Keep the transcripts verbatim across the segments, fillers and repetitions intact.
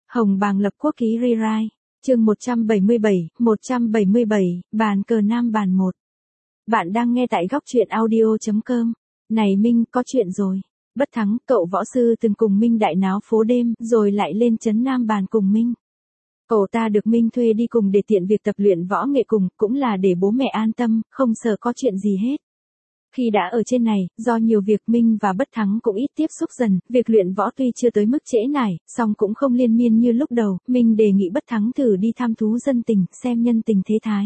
Hồng Bàng lập quốc ký rewrite, chương một trăm bảy mươi bảy, một trăm bảy mươi bảy, bàn cờ nam bàn một. Bạn đang nghe tại góc truyện audio chấm com. Này Minh, có chuyện rồi. Bất Thắng, cậu võ sư từng cùng Minh đại náo phố đêm, rồi lại lên trấn nam bàn cùng Minh. Cậu ta được Minh thuê đi cùng để tiện việc tập luyện võ nghệ cùng, cũng là để bố mẹ an tâm, không sợ có chuyện gì hết. Khi đã ở trên này, do nhiều việc Minh và Bất Thắng cũng ít tiếp xúc dần, việc luyện võ tuy chưa tới mức trễ nải, song cũng không liên miên như lúc đầu, Minh đề nghị Bất Thắng thử đi thăm thú dân tình, xem nhân tình thế thái.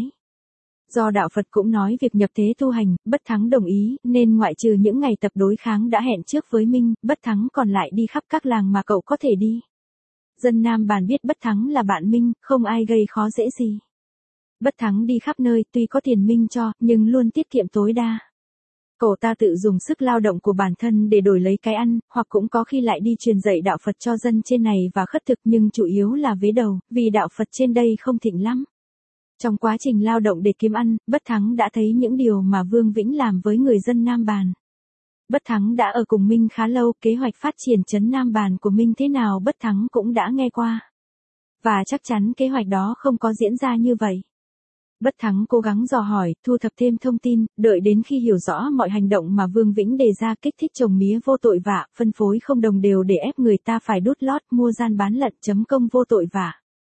Do đạo Phật cũng nói việc nhập thế tu hành, Bất Thắng đồng ý, nên ngoại trừ những ngày tập đối kháng đã hẹn trước với Minh, Bất Thắng còn lại đi khắp các làng mà cậu có thể đi. Dân Nam Bàn biết Bất Thắng là bạn Minh, không ai gây khó dễ gì. Bất Thắng đi khắp nơi, tuy có tiền Minh cho, nhưng luôn tiết kiệm tối đa. Cậu ta tự dùng sức lao động của bản thân để đổi lấy cái ăn, hoặc cũng có khi lại đi truyền dạy đạo Phật cho dân trên này và khất thực, nhưng chủ yếu là vế đầu, vì đạo Phật trên đây không thịnh lắm. Trong quá trình lao động để kiếm ăn, Bất Thắng đã thấy những điều mà Vương Vĩnh làm với người dân Nam Bàn. Bất Thắng đã ở cùng Minh khá lâu, kế hoạch phát triển trấn Nam Bàn của Minh thế nào Bất Thắng cũng đã nghe qua. Và chắc chắn kế hoạch đó không có diễn ra như vậy. Bất Thắng cố gắng dò hỏi, thu thập thêm thông tin, đợi đến khi hiểu rõ mọi hành động mà Vương Vĩnh đề ra kích thích trồng mía vô tội vạ, phân phối không đồng đều để ép người ta phải đút lót, mua gian bán lận chấm công vô tội vạ.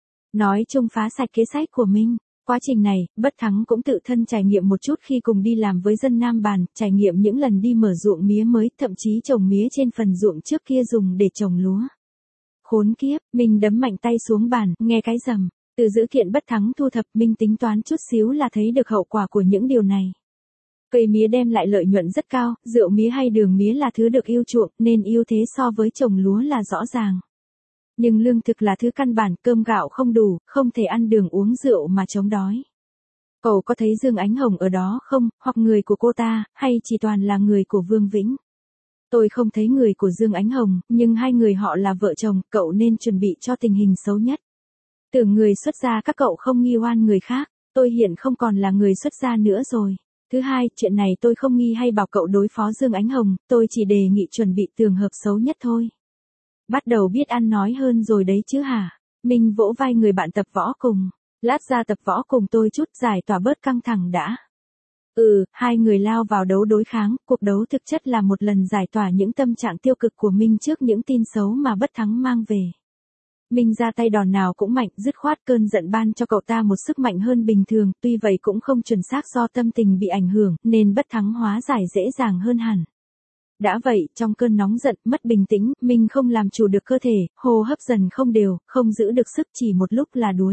Nói chung phá sạch kế sách của Minh. Quá trình này, Bất Thắng cũng tự thân trải nghiệm một chút khi cùng đi làm với dân Nam Bàn, trải nghiệm những lần đi mở ruộng mía mới, thậm chí trồng mía trên phần ruộng trước kia dùng để trồng lúa. Khốn kiếp, Minh đấm mạnh tay xuống bàn, nghe cái rầm. Từ dữ kiện Bất Thắng thu thập, Minh tính toán chút xíu là thấy được hậu quả của những điều này. Cây mía đem lại lợi nhuận rất cao, rượu mía hay đường mía là thứ được yêu chuộng, nên ưu thế so với trồng lúa là rõ ràng. Nhưng lương thực là thứ căn bản, cơm gạo không đủ, không thể ăn đường uống rượu mà chống đói. Cậu có thấy Dương Ánh Hồng ở đó không, hoặc người của cô ta, hay chỉ toàn là người của Vương Vĩnh? Tôi không thấy người của Dương Ánh Hồng, nhưng hai người họ là vợ chồng, cậu nên chuẩn bị cho tình hình xấu nhất. Tưởng người xuất gia các cậu không nghi oan người khác, tôi hiện không còn là người xuất gia nữa rồi. Thứ hai, chuyện này tôi không nghi hay bảo cậu đối phó Dương Ánh Hồng, tôi chỉ đề nghị chuẩn bị tường hợp xấu nhất thôi. Bắt đầu biết ăn nói hơn rồi đấy chứ hả? Minh vỗ vai người bạn tập võ cùng. Lát ra tập võ cùng tôi chút, giải tỏa bớt căng thẳng đã. Ừ, hai người lao vào đấu đối kháng, cuộc đấu thực chất là một lần giải tỏa những tâm trạng tiêu cực của Minh trước những tin xấu mà Bất Thắng mang về. Minh ra tay đòn nào cũng mạnh, dứt khoát cơn giận ban cho cậu ta một sức mạnh hơn bình thường, tuy vậy cũng không chuẩn xác do tâm tình bị ảnh hưởng, nên Bất Thắng hóa giải dễ dàng hơn hẳn. Đã vậy, trong cơn nóng giận, mất bình tĩnh, Minh không làm chủ được cơ thể, hô hấp dần không đều, không giữ được sức, chỉ một lúc là đuối.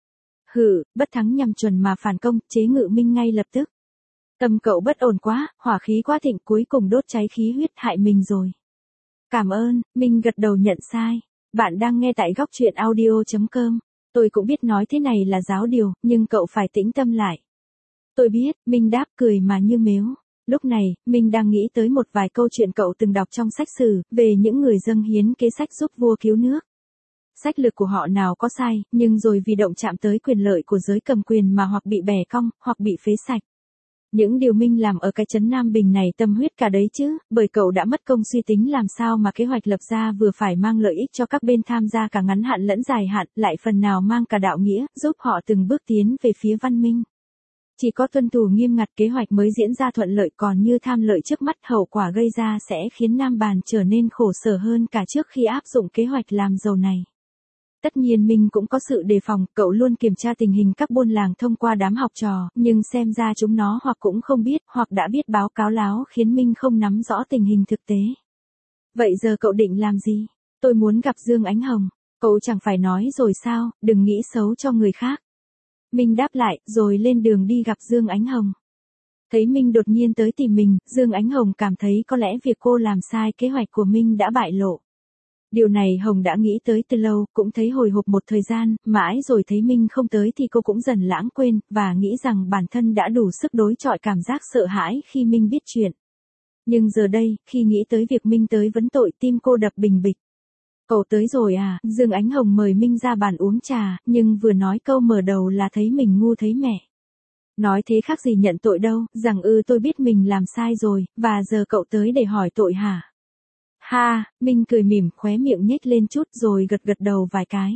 Hừ, Bất Thắng nhằm chuẩn mà phản công, chế ngự Minh ngay lập tức. Tâm cậu bất ổn quá, hỏa khí quá thịnh, cuối cùng đốt cháy khí huyết hại mình rồi. Cảm ơn, Minh gật đầu nhận sai. Bạn đang nghe tại góc truyện audio chấm com. Tôi cũng biết nói thế này là giáo điều, nhưng cậu phải tĩnh tâm lại. Tôi biết, Minh đáp cười mà như mếu. Lúc này, Minh đang nghĩ tới một vài câu chuyện cậu từng đọc trong sách sử, về những người dâng hiến kế sách giúp vua cứu nước. Sách lược của họ nào có sai, nhưng rồi vì động chạm tới quyền lợi của giới cầm quyền mà hoặc bị bẻ cong, hoặc bị phế sạch. Những điều Minh làm ở cái trấn Nam Bình này tâm huyết cả đấy chứ, bởi cậu đã mất công suy tính làm sao mà kế hoạch lập ra vừa phải mang lợi ích cho các bên tham gia cả ngắn hạn lẫn dài hạn, lại phần nào mang cả đạo nghĩa, giúp họ từng bước tiến về phía văn minh. Chỉ có tuân thủ nghiêm ngặt kế hoạch mới diễn ra thuận lợi, còn như tham lợi trước mắt, hậu quả gây ra sẽ khiến Nam Bàn trở nên khổ sở hơn cả trước khi áp dụng kế hoạch làm giàu này. Tất nhiên Minh cũng có sự đề phòng, cậu luôn kiểm tra tình hình các buôn làng thông qua đám học trò, nhưng xem ra chúng nó hoặc cũng không biết, hoặc đã biết báo cáo láo khiến Minh không nắm rõ tình hình thực tế. Vậy giờ cậu định làm gì? Tôi muốn gặp Dương Ánh Hồng. Cậu chẳng phải nói rồi sao, đừng nghĩ xấu cho người khác. Minh đáp lại, rồi lên đường đi gặp Dương Ánh Hồng. Thấy Minh đột nhiên tới tìm mình, Dương Ánh Hồng cảm thấy có lẽ việc cô làm sai kế hoạch của Minh đã bại lộ. Điều này Hồng đã nghĩ tới từ lâu, cũng thấy hồi hộp một thời gian, mãi rồi thấy Minh không tới thì cô cũng dần lãng quên, và nghĩ rằng bản thân đã đủ sức đối chọi cảm giác sợ hãi khi Minh biết chuyện. Nhưng giờ đây, khi nghĩ tới việc Minh tới vấn tội, tim cô đập bình bịch. Cậu tới rồi à? Dương Ánh Hồng mời Minh ra bàn uống trà, nhưng vừa nói câu mở đầu là thấy mình ngu thấy mẹ. Nói thế khác gì nhận tội đâu, rằng ư tôi biết mình làm sai rồi, và giờ cậu tới để hỏi tội hả? Ha, Minh cười mỉm, khóe miệng nhếch lên chút rồi gật gật đầu vài cái.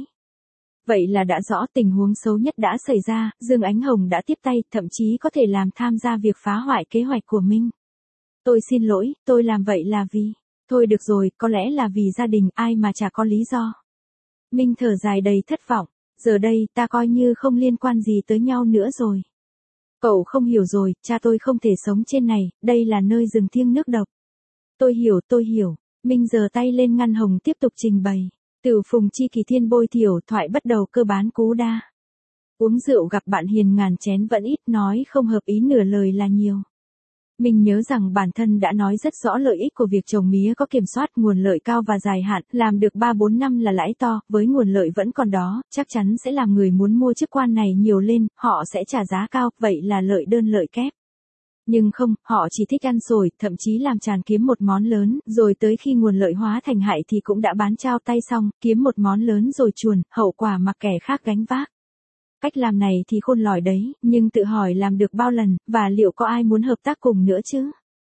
Vậy là đã rõ tình huống xấu nhất đã xảy ra, Dương Ánh Hồng đã tiếp tay, thậm chí có thể làm tham gia việc phá hoại kế hoạch của Minh. Tôi xin lỗi, tôi làm vậy là vì... Thôi được rồi, có lẽ là vì gia đình, ai mà chả có lý do. Minh thở dài đầy thất vọng, giờ đây ta coi như không liên quan gì tới nhau nữa rồi. Cậu không hiểu rồi, cha tôi không thể sống trên này, đây là nơi rừng thiêng nước độc. Tôi hiểu, tôi hiểu. Minh giơ tay lên ngăn Hồng tiếp tục trình bày. Từ phùng chi kỳ thiên bôi thiểu thoại bắt đầu cơ bán cú đa. Uống rượu gặp bạn hiền ngàn chén vẫn ít, nói không hợp ý nửa lời là nhiều. Mình nhớ rằng bản thân đã nói rất rõ lợi ích của việc trồng mía có kiểm soát, nguồn lợi cao và dài hạn, làm được ba bốn năm là lãi to, với nguồn lợi vẫn còn đó, chắc chắn sẽ làm người muốn mua chức quan này nhiều lên, họ sẽ trả giá cao, vậy là lợi đơn lợi kép. Nhưng không, họ chỉ thích ăn sổi, thậm chí làm tràn kiếm một món lớn, rồi tới khi nguồn lợi hóa thành hại thì cũng đã bán trao tay xong, kiếm một món lớn rồi chuồn, hậu quả mặc kẻ khác gánh vác. Cách làm này thì khôn lỏi đấy, nhưng tự hỏi làm được bao lần, và liệu có ai muốn hợp tác cùng nữa chứ?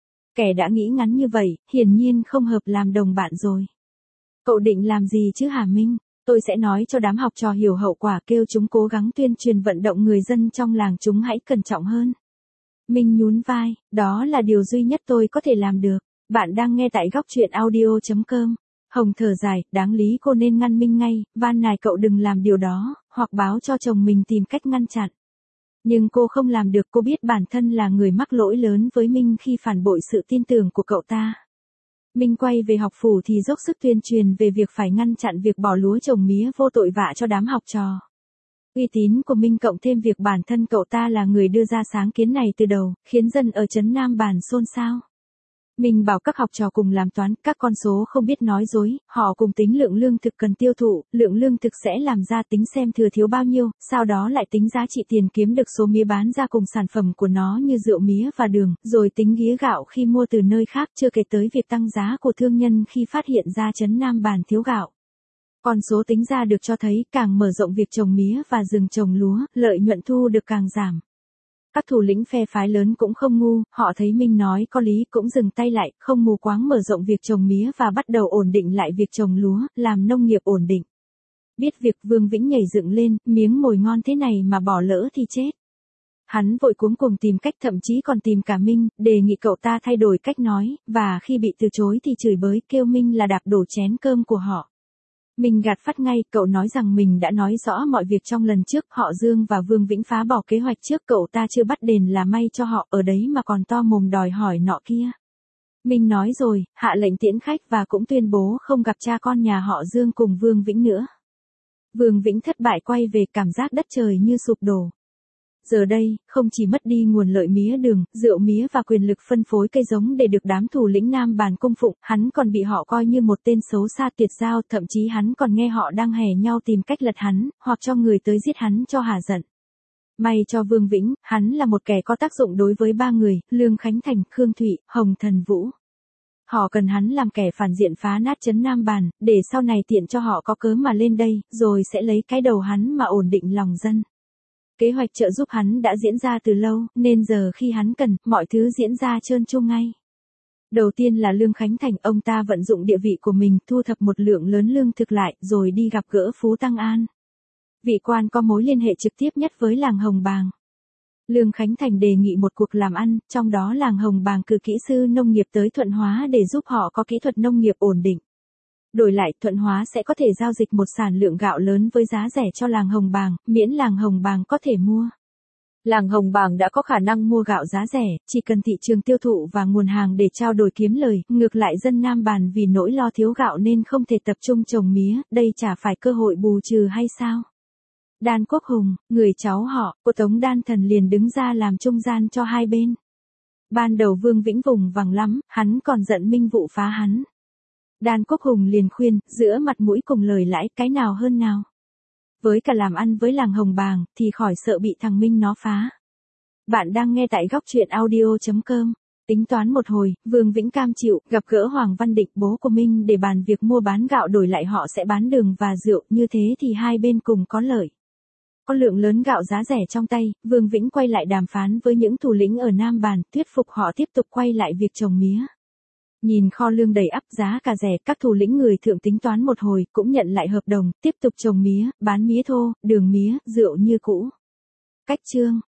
Kẻ đã nghĩ ngắn như vậy, hiển nhiên không hợp làm đồng bạn rồi. Cậu định làm gì chứ hả Minh? Tôi sẽ nói cho đám học trò hiểu hậu quả, kêu chúng cố gắng tuyên truyền vận động người dân trong làng chúng hãy cẩn trọng hơn. Minh nhún vai, đó là điều duy nhất tôi có thể làm được. Bạn đang nghe tại góc truyện audio chấm com. Hồng thở dài, đáng lý cô nên ngăn Minh ngay, van nài cậu đừng làm điều đó, hoặc báo cho chồng mình tìm cách ngăn chặn. Nhưng cô không làm được, cô biết bản thân là người mắc lỗi lớn với Minh khi phản bội sự tin tưởng của cậu ta. Minh quay về học phủ thì dốc sức tuyên truyền về việc phải ngăn chặn việc bỏ lúa trồng mía vô tội vạ cho đám học trò. Uy tín của Minh cộng thêm việc bản thân cậu ta là người đưa ra sáng kiến này từ đầu, khiến dân ở trấn Nam Bản xôn xao. Mình bảo các học trò cùng làm toán, các con số không biết nói dối, họ cùng tính lượng lương thực cần tiêu thụ, lượng lương thực sẽ làm ra tính xem thừa thiếu bao nhiêu, sau đó lại tính giá trị tiền kiếm được số mía bán ra cùng sản phẩm của nó như rượu mía và đường, rồi tính ghía gạo khi mua từ nơi khác, chưa kể tới việc tăng giá của thương nhân khi phát hiện ra trấn Nam Bản thiếu gạo. Con số tính ra được cho thấy càng mở rộng việc trồng mía và rừng trồng lúa, lợi nhuận thu được càng giảm. Các thủ lĩnh phe phái lớn cũng không ngu, họ thấy Minh nói có lý cũng dừng tay lại, không mù quáng mở rộng việc trồng mía và bắt đầu ổn định lại việc trồng lúa, làm nông nghiệp ổn định. Biết việc Vương Vĩnh nhảy dựng lên, miếng mồi ngon thế này mà bỏ lỡ thì chết. Hắn vội cuống cuồng tìm cách, thậm chí còn tìm cả Minh, đề nghị cậu ta thay đổi cách nói, và khi bị từ chối thì chửi bới kêu Minh là đạp đổ chén cơm của họ. Mình gạt phát ngay, cậu nói rằng mình đã nói rõ mọi việc trong lần trước, họ Dương và Vương Vĩnh phá bỏ kế hoạch trước, cậu ta chưa bắt đền là may cho họ, ở đấy mà còn to mồm đòi hỏi nọ kia. Mình nói rồi, hạ lệnh tiễn khách và cũng tuyên bố không gặp cha con nhà họ Dương cùng Vương Vĩnh nữa. Vương Vĩnh thất bại quay về, cảm giác đất trời như sụp đổ. Giờ đây, không chỉ mất đi nguồn lợi mía đường, rượu mía và quyền lực phân phối cây giống để được đám thủ lĩnh Nam Bản cung phụng, hắn còn bị họ coi như một tên xấu xa tuyệt giao, thậm chí hắn còn nghe họ đang hè nhau tìm cách lật hắn, hoặc cho người tới giết hắn cho hả giận. May cho Vương Vĩnh, hắn là một kẻ có tác dụng đối với ba người, Lương Khánh Thành, Khương Thụy, Hồng Thần Vũ. Họ cần hắn làm kẻ phản diện phá nát trấn Nam Bản, để sau này tiện cho họ có cớ mà lên đây, rồi sẽ lấy cái đầu hắn mà ổn định lòng dân. Kế hoạch trợ giúp hắn đã diễn ra từ lâu, nên giờ khi hắn cần, mọi thứ diễn ra trơn tru ngay. Đầu tiên là Lương Khánh Thành, ông ta vận dụng địa vị của mình thu thập một lượng lớn lương thực lại, rồi đi gặp gỡ Phú Tăng An. Vị quan có mối liên hệ trực tiếp nhất với làng Hồng Bàng. Lương Khánh Thành đề nghị một cuộc làm ăn, trong đó làng Hồng Bàng cử kỹ sư nông nghiệp tới Thuận Hóa để giúp họ có kỹ thuật nông nghiệp ổn định. Đổi lại, Thuận Hóa sẽ có thể giao dịch một sản lượng gạo lớn với giá rẻ cho làng Hồng Bàng, miễn làng Hồng Bàng có thể mua. Làng Hồng Bàng đã có khả năng mua gạo giá rẻ, chỉ cần thị trường tiêu thụ và nguồn hàng để trao đổi kiếm lời, ngược lại dân Nam Bản vì nỗi lo thiếu gạo nên không thể tập trung trồng mía, đây chả phải cơ hội bù trừ hay sao? Đan Quốc Hùng, người cháu họ của Tống Đan Thần liền đứng ra làm trung gian cho hai bên. Ban đầu Vương Vĩnh vùng vằng lắm, hắn còn giận Minh vụ phá hắn. Đan Quốc Hùng liền khuyên, giữa mặt mũi cùng lời lãi, cái nào hơn nào? Với cả làm ăn với làng Hồng Bàng, thì khỏi sợ bị thằng Minh nó phá. Bạn đang nghe tại góc truyện audio chấm com. Tính toán một hồi, Vương Vĩnh cam chịu, gặp gỡ Hoàng Văn Định, bố của Minh để bàn việc mua bán gạo, đổi lại họ sẽ bán đường và rượu, như thế thì hai bên cùng có lợi. Có lượng lớn gạo giá rẻ trong tay, Vương Vĩnh quay lại đàm phán với những thủ lĩnh ở Nam Bản, thuyết phục họ tiếp tục quay lại việc trồng mía. Nhìn kho lương đầy ắp, giá cả rẻ, các thủ lĩnh người thượng tính toán một hồi, cũng nhận lại hợp đồng, tiếp tục trồng mía, bán mía thô, đường mía, rượu như cũ. Cách chương